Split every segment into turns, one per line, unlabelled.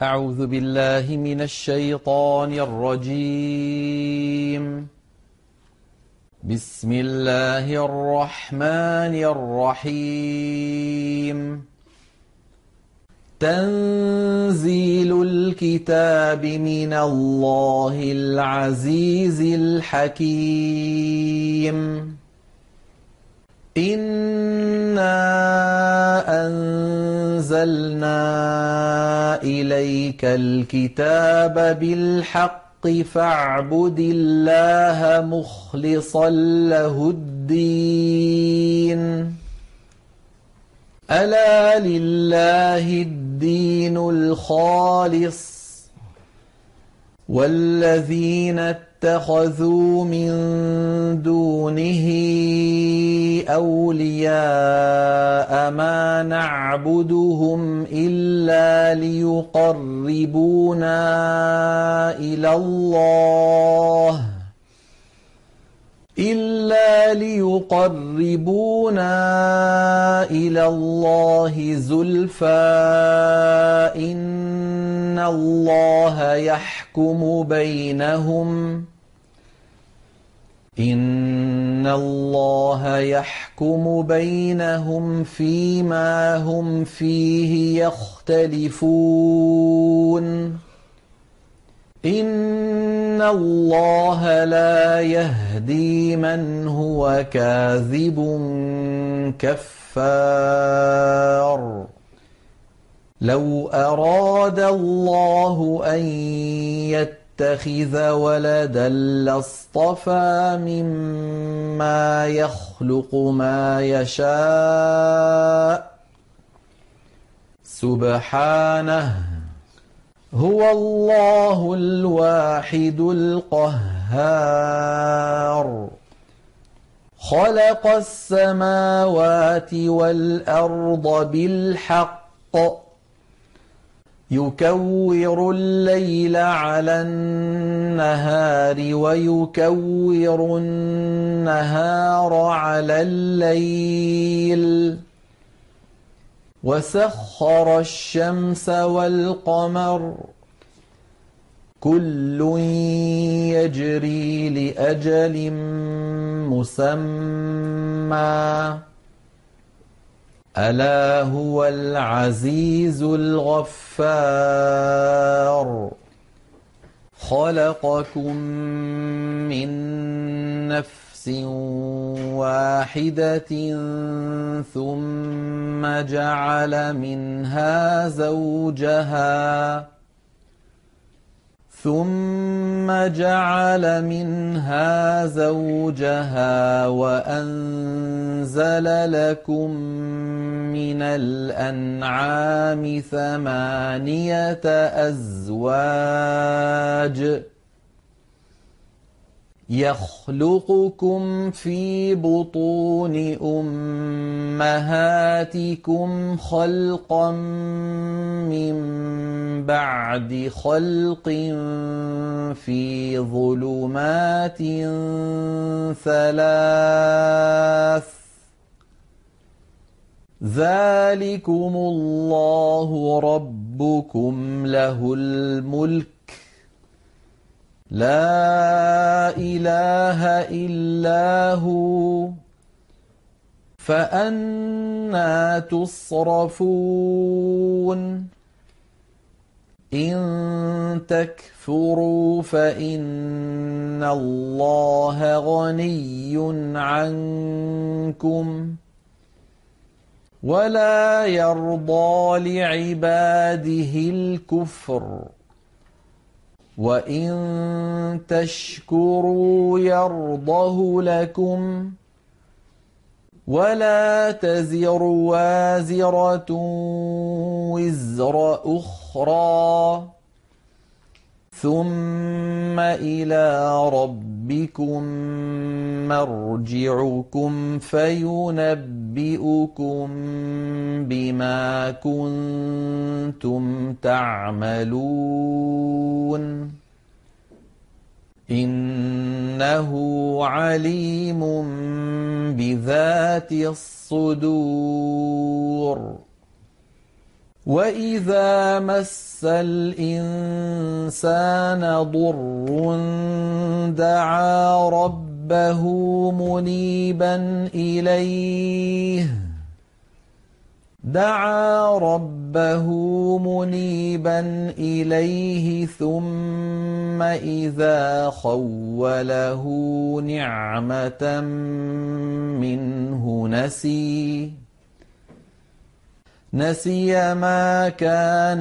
أعوذ بالله من الشيطان الرجيم. بسم الله الرحمن الرحيم. تنزيل الكتاب من الله العزيز الحكيم. إنا أنزلنا إليك الكتاب بالحق فاعبد الله مخلصا له الدين. ألا لله الدين الخالص والذين اتخذوا من دونه أولياء ما نعبدهم إلا ليقربونا إلى الله زلفى. إن الله يحكم بينهم فيما هم فيه يختلفون. إن الله لا يهدي من هو كاذب كفار. لو أراد الله أن يتخذ ولدا لاصطفى مما يخلق ما يشاء. سبحانه، هو الله الواحد القهار. خلق السماوات والأرض بالحق يكور الليل على النهار ويكور النهار على الليل وسخر الشمس والقمر كل يجري لأجل مسمى. ألا هو العزيز الغفار. خلقكم من نفس واحدة ثم جعل منها زوجها وأنزل لكم من الأنعام 8 أزواج يخلقكم في بطون أمهاتكم خلقا من بعد خلق في ظلمات 3. ذلكم الله ربكم له الملك لا إله إلا هو فأنى تصرفون. إن تكفروا فإن الله غني عنكم ولا يرضى لعباده الكفر وإن تشكروا يرضه لكم ولا تزر وازرة وزر أخرى ثم إلى ربكم مرجعكم فينبئكم بما كنتم تعملون. إنه عليم بذات الصدور. وَإِذَا مَسَّ الْإِنسَانَ ضُرٌّ دَعَا رَبَّهُ مُنِيبًا إِلَيْهِ ثُمَّ إِذَا خَوَّلَهُ نِعْمَةً مِّنْهُ نسي ما كان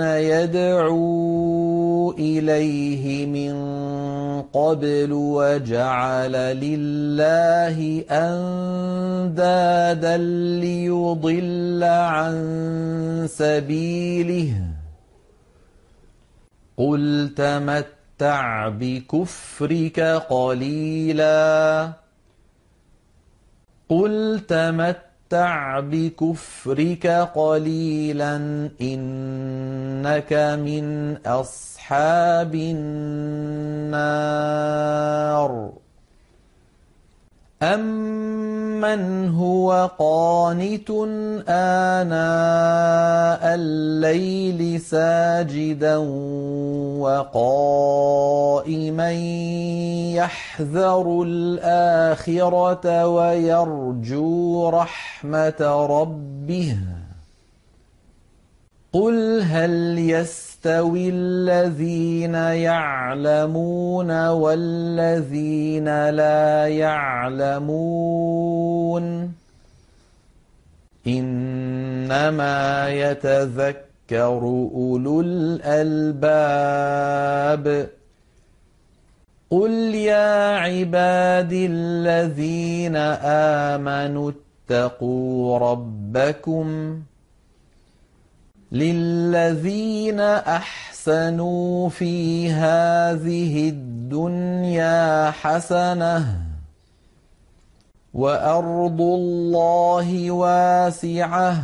يدعو إليه من قبل وجعل لله أندادا ليضل عن سبيله قل تمتع بكفرك قليلا إنك من أصحاب النار أَمَّنْ هُوَ قَانِتٌ آنَاءَ اللَّيْلِ سَاجِدًا وَقَائِمًا يَحْذَرُ الْآخِرَةَ وَيَرْجُو رَحْمَةَ رَبِّهِ قُلْ هَلْ يَسْتَوِي الَّذِينَ يَعْلَمُونَ وَالَّذِينَ لَا يَعْلَمُونَ إِنَّمَا يَتَذَكَّرُ أُولُو الْأَلْبَابِ قُلْ يَا عِبَادِي الَّذِينَ آمَنُوا اتَّقُوا رَبَّكُمْ لِلَّذِينَ أَحْسَنُوا فِي هَٰذِهِ الدُّنْيَا حَسَنَةٌ وَأَرْضُ اللَّهِ وَاسِعَةٌ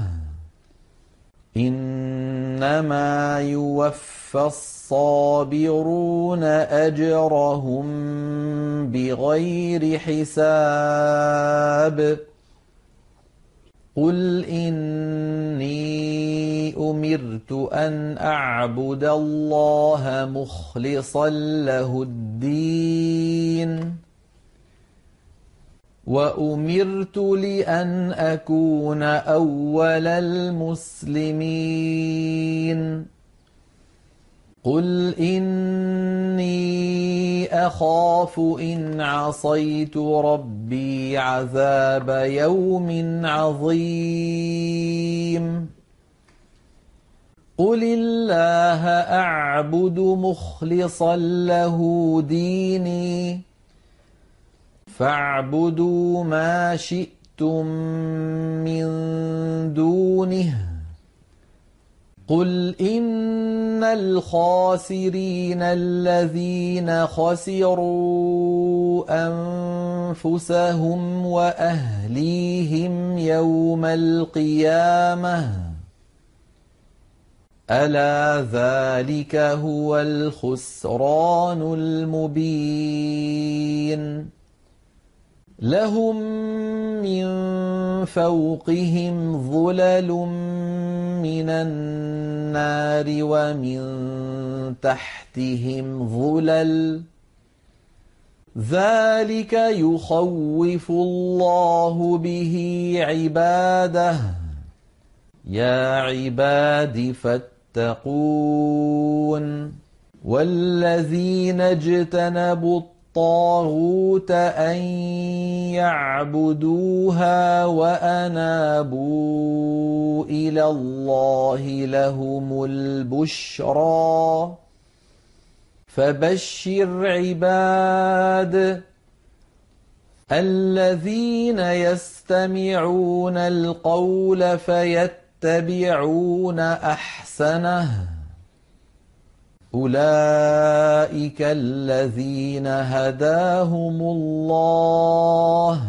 إِنَّمَا يُوَفَّى الصَّابِرُونَ أَجْرَهُم بِغَيْرِ حِسَابٍ قُلْ إِنِّي أُمِرْتُ أَنْ أَعْبُدَ اللَّهَ مُخْلِصًا لَهُ الدِّينَ وَأُمِرْتُ لِأَنْ أَكُونَ أَوَّلَ الْمُسْلِمِينَ قُلْ إِنِّي أَخَافُ إِنْ عَصَيْتُ رَبِّي عَذَابَ يَوْمٍ عَظِيمٍ قُلِ اللَّهَ أَعْبُدُ مُخْلِصًا لَهُ دِينِي فَاعْبُدُوا مَا شِئْتُم مِّن دُونِهِ قُلْ إِنَّ الْخَاسِرِينَ الَّذِينَ خَسِرُوا أَنفُسَهُمْ وَأَهْلِيهِمْ يَوْمَ الْقِيَامَةِ أَلَا ذَٰلِكَ هُوَ الْخُسْرَانُ الْمُبِينُ لَهُم مِّن فَوْقِهِمْ ظُلَلٌ مِّنَ النَّارِ وَمِن تَحْتِهِمْ ظُلَلٌ ذَٰلِكَ يُخَوِّفُ اللَّهُ بِهِ عِبَادَهُ يَا عِبَادِ فَاتَّقُونِ وَالَّذِينَ اجْتَنَبُوا الطَّاغُوتَ أَن يَعْبُدُوهَا وَأَنَابُوا إِلَى اللَّهِ لَهُمُ الْبُشْرَىٰ فَبَشِّرْ عِبَادِ الَّذِينَ يَسْتَمِعُونَ الْقَوْلَ فَيَتَّبِعُونَ أَحْسَنَهُ أُولَٰئِكَ الَّذِينَ هَدَاهُمُ اللَّهُ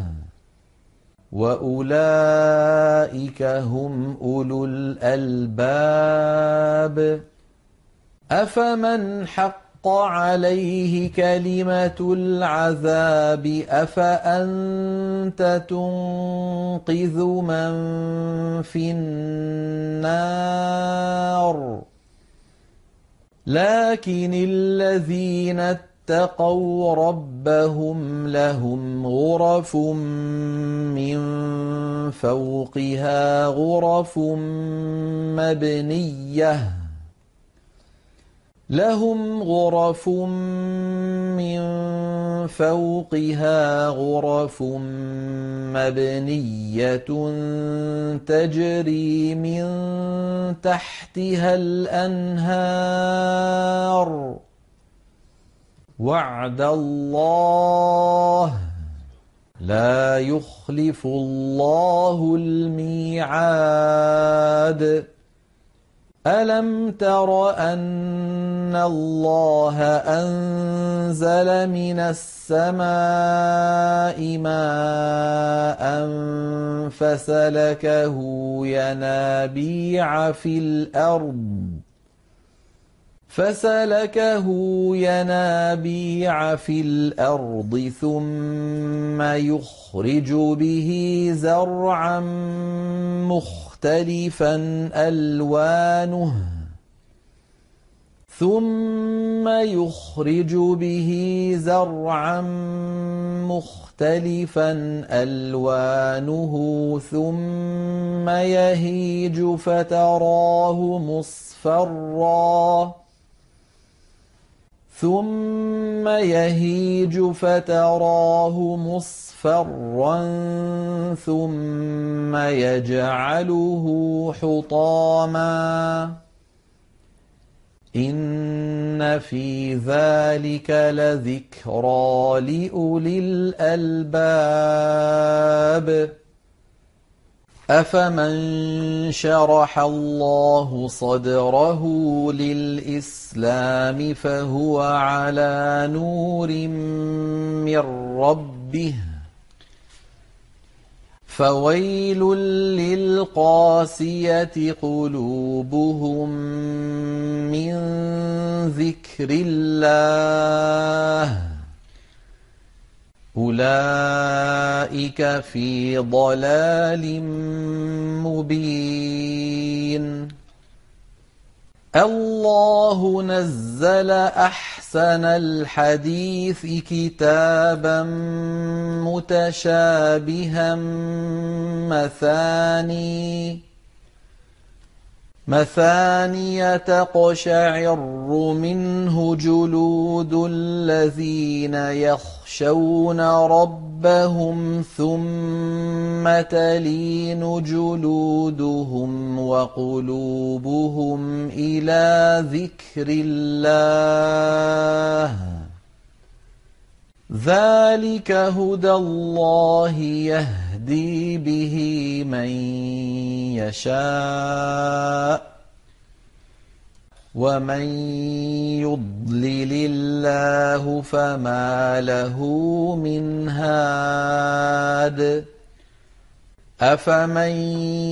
وَأُولَٰئِكَ هُمْ أُولُو الْأَلْبَابِ أَفَمَنْ حَقَّ عليه كلمة العذاب أفأنت تنقذ من في النار لكن الذين اتقوا ربهم لهم غرف من فوقها غرف مبنية لهم غرف من فوقها غرف مبنية تجري من تحتها الأنهار وعد الله لا يخلف الله الميعاد ألم تر أن الله أنزل من السماء ماء فسلكه ينابيع في الأرض ثم يخرج به زرعا مختلفا ألوانه ثم يهيج فتراه مصفرا ثم يجعله حطاما إن في ذلك لذكرى لأولي الألباب أفمن شرح الله صدره للإسلام فهو على نور من ربه فويل للقاسية قلوبهم من ذكر الله أولئك في ضلال مبين الله نزل أحسن الحديث كتابا متشابها مثانية تقشعر منه جلود الذين يخشون ربهم ثم تلين جلودهم وقلوبهم إلى ذكر الله ذلك هدى الله يهدي به من يشاء ومن يضلل الله فما له من هاد أفمن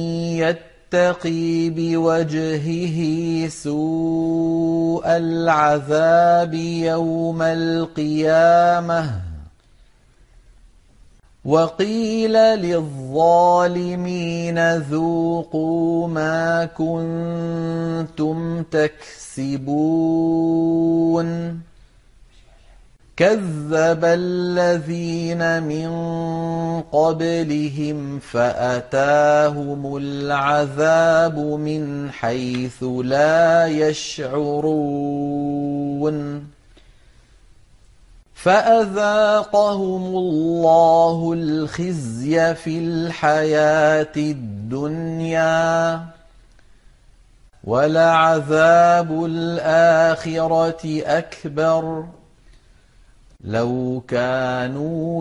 يتقي بوجهه سوء العذاب يوم القيامة وقيل للظالمين ذوقوا ما كنتم تكسبون كذب الذين من قبلهم فأتاهم العذاب من حيث لا يشعرون فأذاقهم الله الخزي في الحياة الدنيا ولعذاب الآخرة أكبر لو كانوا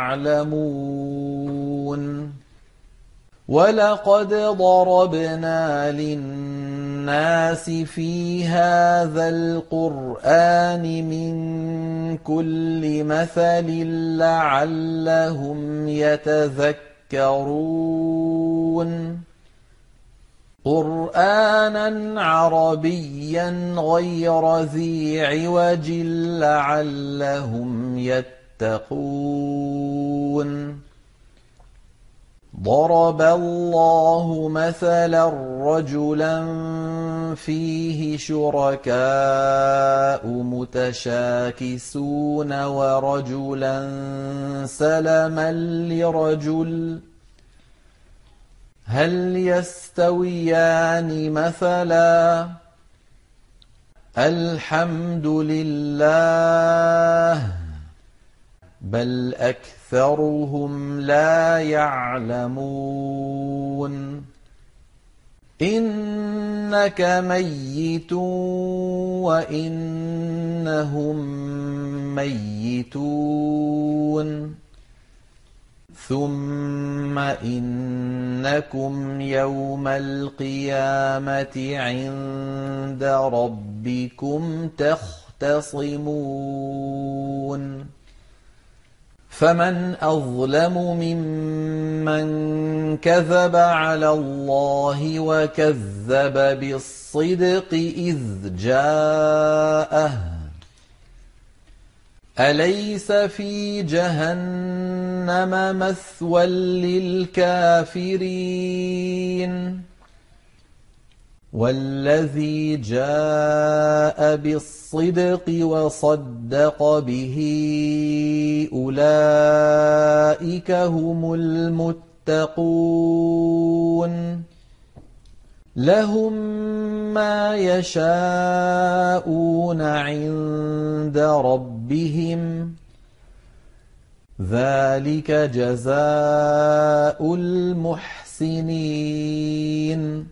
يعلمون ولقد ضربنا للناس في هذا القرآن من كل مثل لعلهم يتذكرون قرآنا عربيا غير ذي عوج لعلهم يتقون ضرب الله مثلا رجلا فيه شركاء متشاكسون ورجلا سلما لرجل هل يستويان مثلا الحمد لله بل أكثرهم لا يعلمون إنك ميت وإنهم ميتون ثم إنكم يوم القيامة عند ربكم تختصمون فمن أظلم ممن كذب على الله وكذب بالصدق إذ جاءه أليس في جهنم مثوى للكافرين والذي جاء بالصدق وصدق به أولئك هم المتقون لهم ما يشاءون عند ربهم ذلك جزاء المحسنين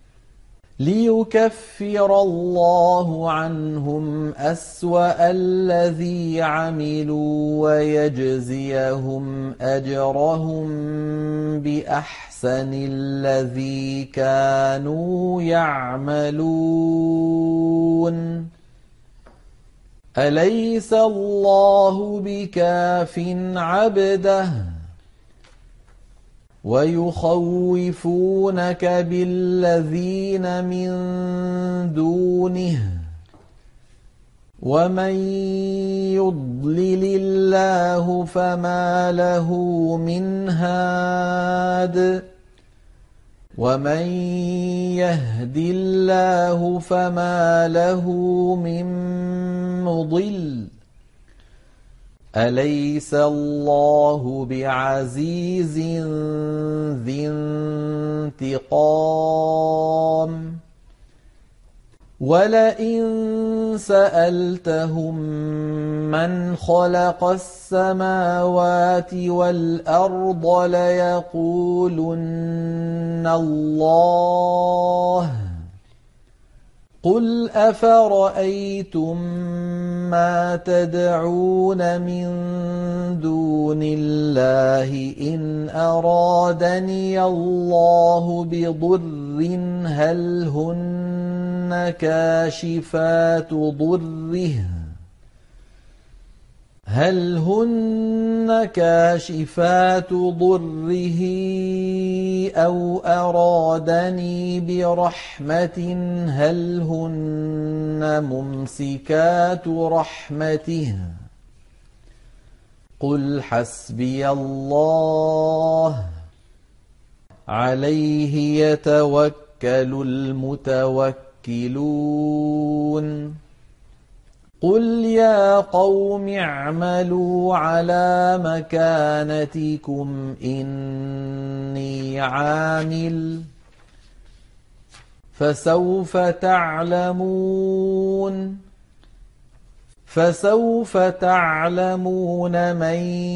ليكفر الله عنهم أسوأ الذي عملوا ويجزيهم أجرهم بأحسن الذي كانوا يعملون أليس الله بكاف عبده ويخوفونك بالذين من دونه ومن يضلل الله فما له من هاد ومن يهد الله فما له من مضل أليس الله بعزيز ذي انتقام ولئن سألتهم من خلق السماوات والأرض ليقولن الله قل أفرأيتم ما تدعون من دون الله إن أرادني الله بضر هل هن كاشفات ضره أو أرادني برحمة هل هن ممسكات رحمته قل حسبي الله عليه يتوكل المتوكلون قل يا قوم اعملوا على مكانتكم إني عامل فسوف تعلمون من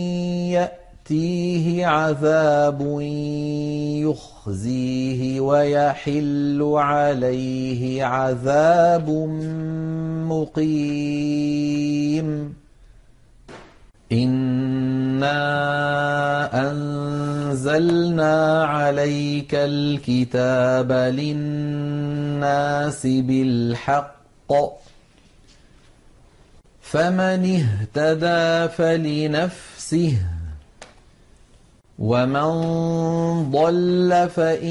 يأتيه عذاب يخزيه ويحل عليه عذاب مقيم إنا أنزلنا عليك الكتاب للناس بالحق فمن اهتدى فلنفسه ومن ضل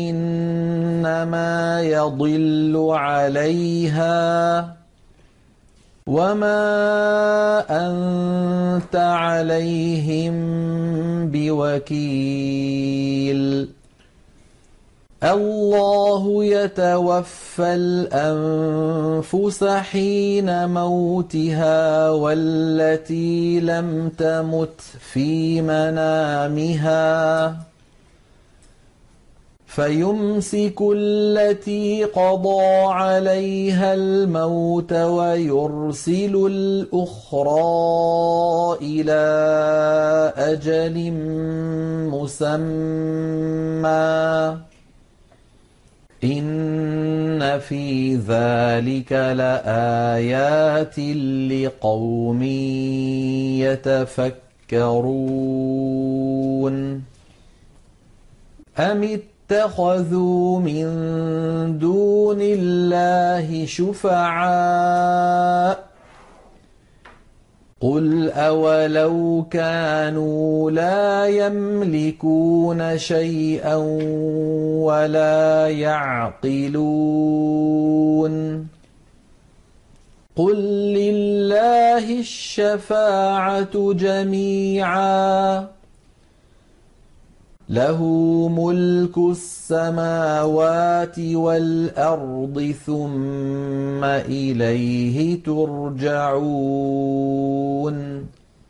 فإنما يضل عليها وما أنت عليهم بوكيل الله يتوفى الأنفس حين موتها والتي لم تمت في منامها فيمسك التي قضى عليها الموت ويرسل الأخرى إلى أجل مسمى إن في ذلك لآيات لقوم يتفكرون أم اتخذوا من دون الله شفعاء قل أولو كانوا لا يملكون شيئا ولا يعقلون قل لله الشفاعة جميعا له ملك السماوات والأرض ثم إليه ترجعون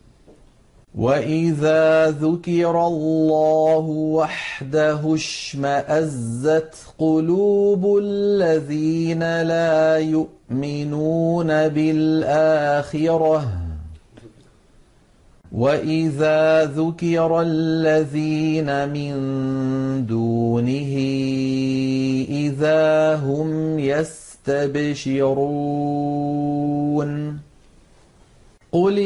وإذا ذكر الله وحده اشمأزت قلوب الذين لا يؤمنون بالآخرة وإذا ذكر الذين من دونه إذا هم يستبشرون قل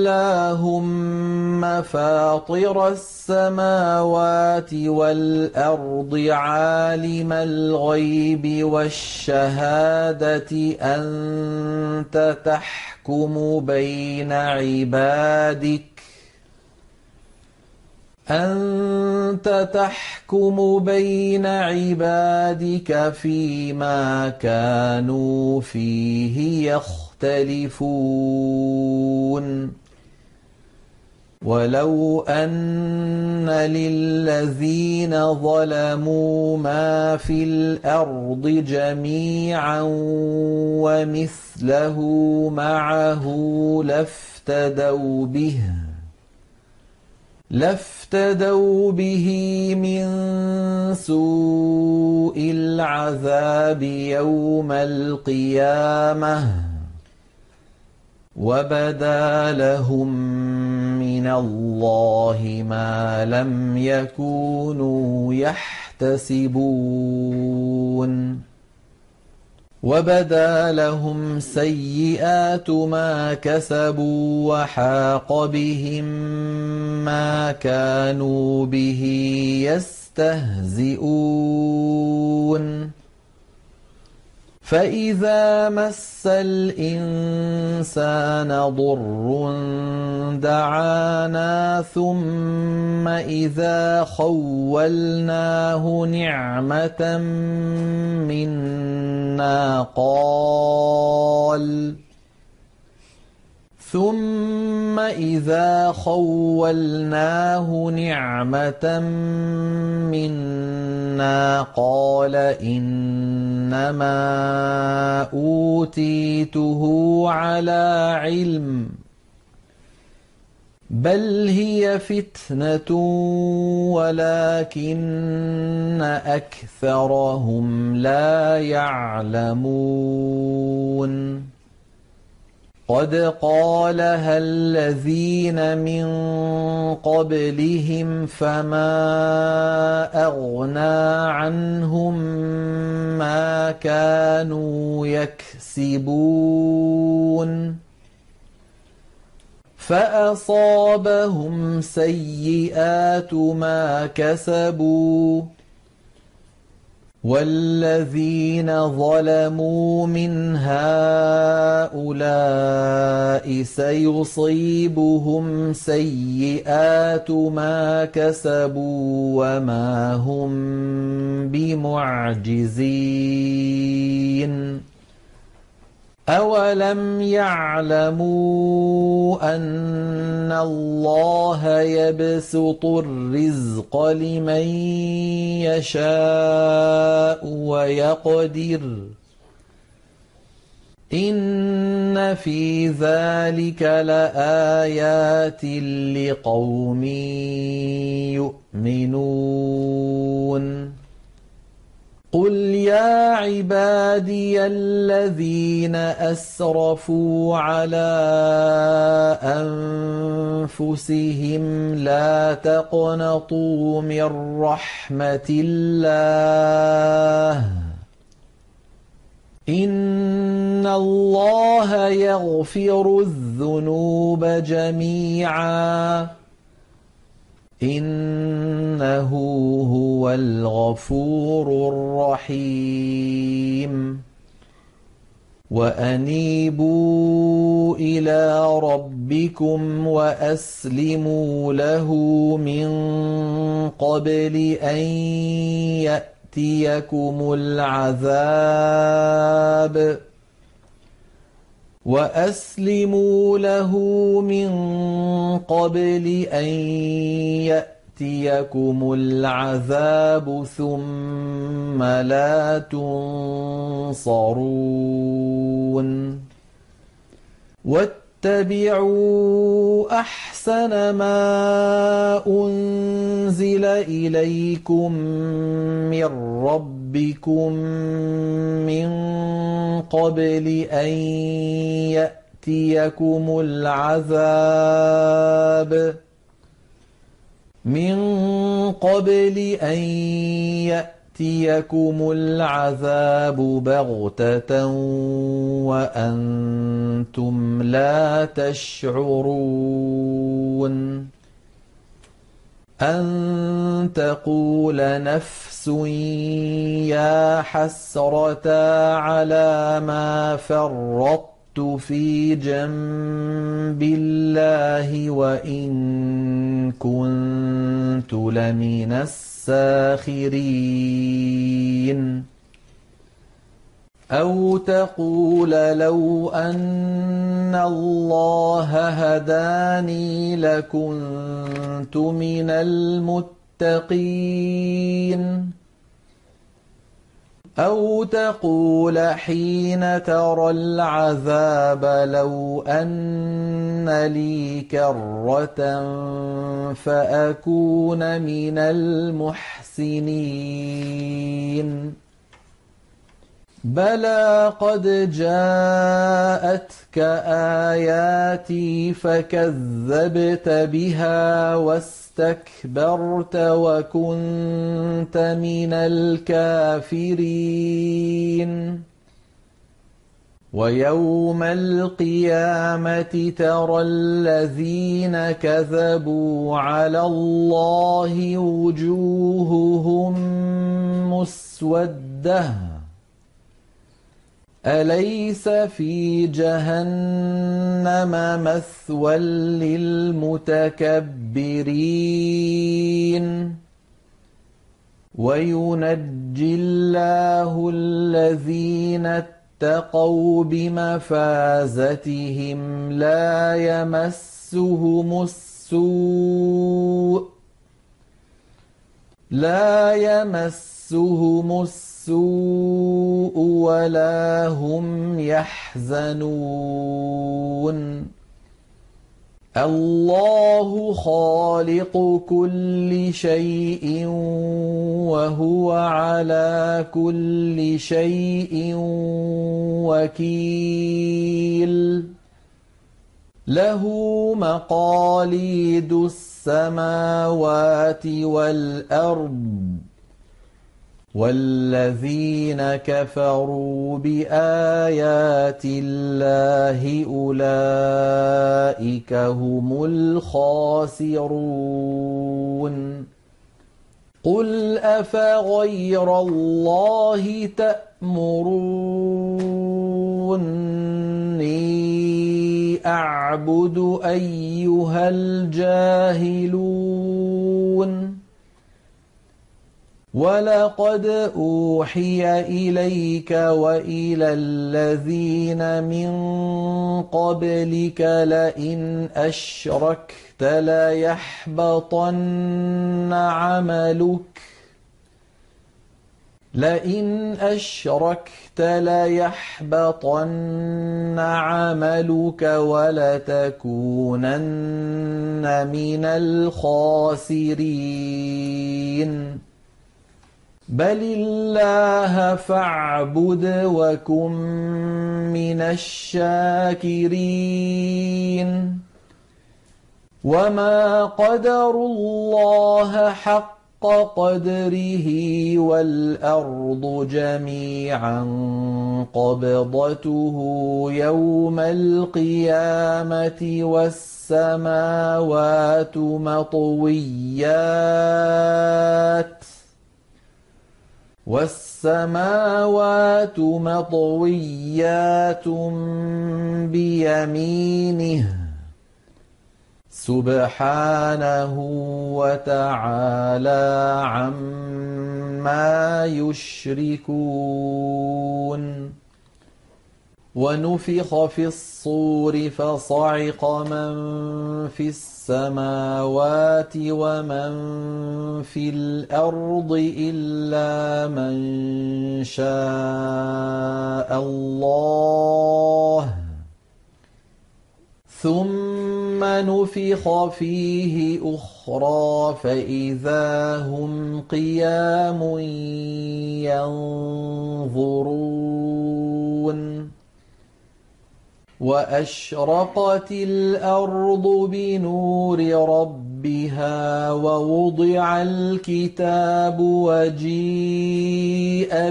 اللهم فاطر السماوات والأرض عالم الغيب والشهادة أنت تحكم بين عبادك فيما كانوا فيه يختلفون ولو أن للذين ظلموا ما في الأرض جميعا ومثله معه لافتدوا به من سوء العذاب يوم القيامة وبدا لهم من الله ما لم يكونوا يحتسبون وبدا لهم سيئات ما كسبوا وحاق بهم ما كانوا به يستهزئون فإذا مس الإنسان ضر دعانا ثم إذا خولناه نعمة منا قال إنما أوتيته على علم بل هي فتنة ولكن أكثرهم لا يعلمون قد قالها الذين من قبلهم فما أغنى عنهم ما كانوا يكسبون فأصابهم سيئات ما كسبوا والذين ظلموا من هؤلاء سيصيبهم سيئات ما كسبوا وما هم بمعجزين أولم يعلموا أن الله يبسط الرزق لمن يشاء ويقدر إن في ذلك لآيات لقوم يؤمنون قل يا عبادي الذين أسرفوا على أنفسهم لا تقنطوا من رحمة الله إن الله يغفر الذنوب جميعا إنه هو الغفور الرحيم وأنيبوا إلى ربكم وأسلموا له من قبل أن يأتيكم العذاب وأسلموا له من قبل أن يأتيكم العذاب ثم لا تنصرون واتبعوا أحسن ما أنزل إليكم من ربكم من قبل أن يأتيكم العذاب بغتة وأنتم لا تشعرون أن تقول نفس يا حسرة على ما فرطت في جنب الله وإن كنت لمن الساخرين أو تقول لو أن الله هداني لكنت من المتقين أو تقول حين ترى العذاب لو أن لي كرة فأكون من المحسنين بلى قد جاءتك آياتي فكذبت بها واستكبرت وكنت من الكافرين ويوم القيامة ترى الذين كذبوا على الله وجوههم مسودة أليس في جهنم مثوى للمتكبرين وينجي الله الذين اتقوا بمفازتهم لا يمسهم السوء ولا هم يحزنون الله خالق كل شيء وهو على كل شيء وكيل له مقاليد السماوات والأرض والذين كفروا بآيات الله أولئك هم الخاسرون قل أفغير الله تأمروني أعبد أيها الجاهلون ولقد أوحي إليك وإلى الذين من قبلك لئن أشركت ليحبطن عملك ولتكونن من الخاسرين بل الله فاعبد وكن من الشاكرين وما قدروا الله حق قدره والأرض جميعا قبضته يوم القيامة والسماوات مطويات بيمينه سبحانه وتعالى عما يشركون ونفخ في الصور فصعق من في السماوات ومن في الأرض إلا من شاء الله ثم نفخ فيه أخرى فإذا هم قيام ينظرون وأشرقت الأرض بنور ربها ووضع الكتاب وجيء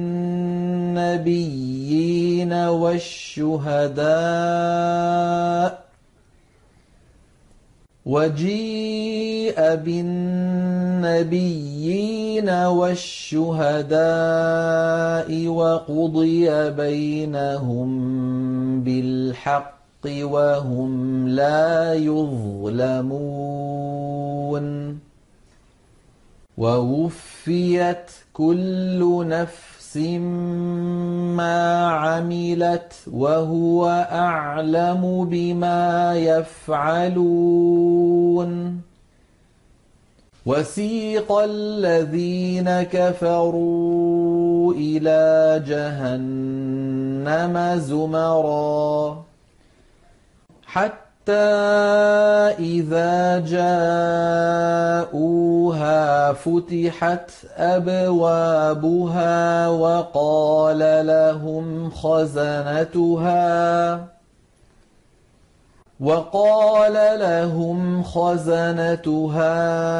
بالنبيين والشهداء وقضي بينهم بالحق وهم لا يظلمون ووفيت كل نفس ما عملت وهو أعلم بما يفعلون وسيق الذين كفروا إلى جهنم زمرا حتى إذا جاءوها فتحت أبوابها وقال لهم خزنتها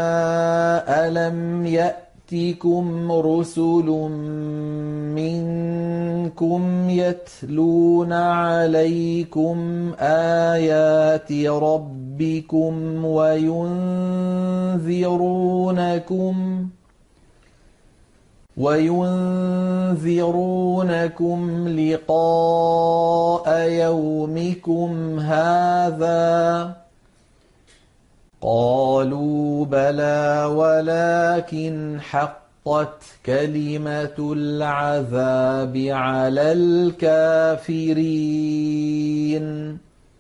ألم يأتكم رسل منكم يتلون عليكم آيات ربكم وينذرونكم لقاء يومكم هذا قالوا بلى ولكن حقت كلمة العذاب على الكافرين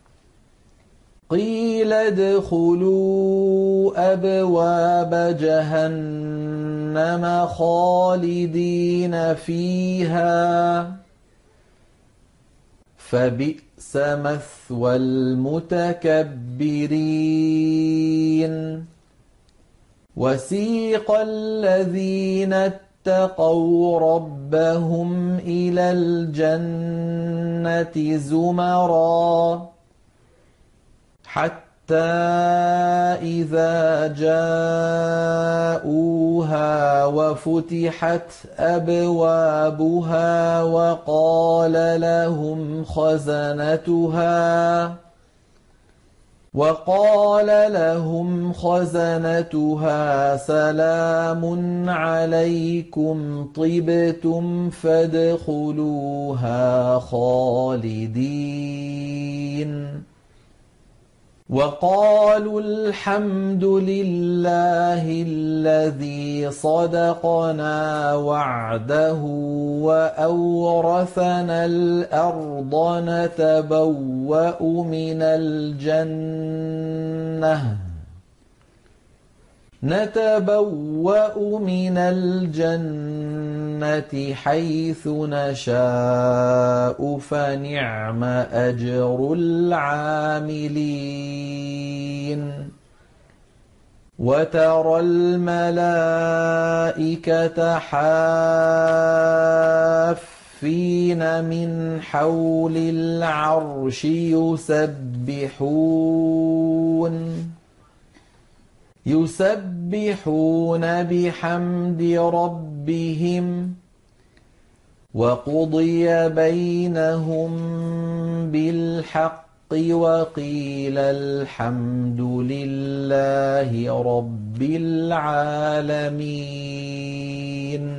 قيل ادخلوا أبواب جهنم خالدين فيها فبئس مثوى المتكبرين وسيق الذين اتقوا ربهم إلى الجنة زمرا حتى إذا جاءوها وفتحت أبوابها وقال لهم خزنتها سلام عليكم طبتم فادخلوها خالدين وقالوا الحمد لله الذي صدقنا وعده وأورثنا الأرض نتبوأ من الجنة حيث نشاء فنعم أجر العاملين وترى الملائكة حافين من حول العرش يسبحون بحمد ربهم وقضي بينهم بالحق وقيل الحمد لله رب العالمين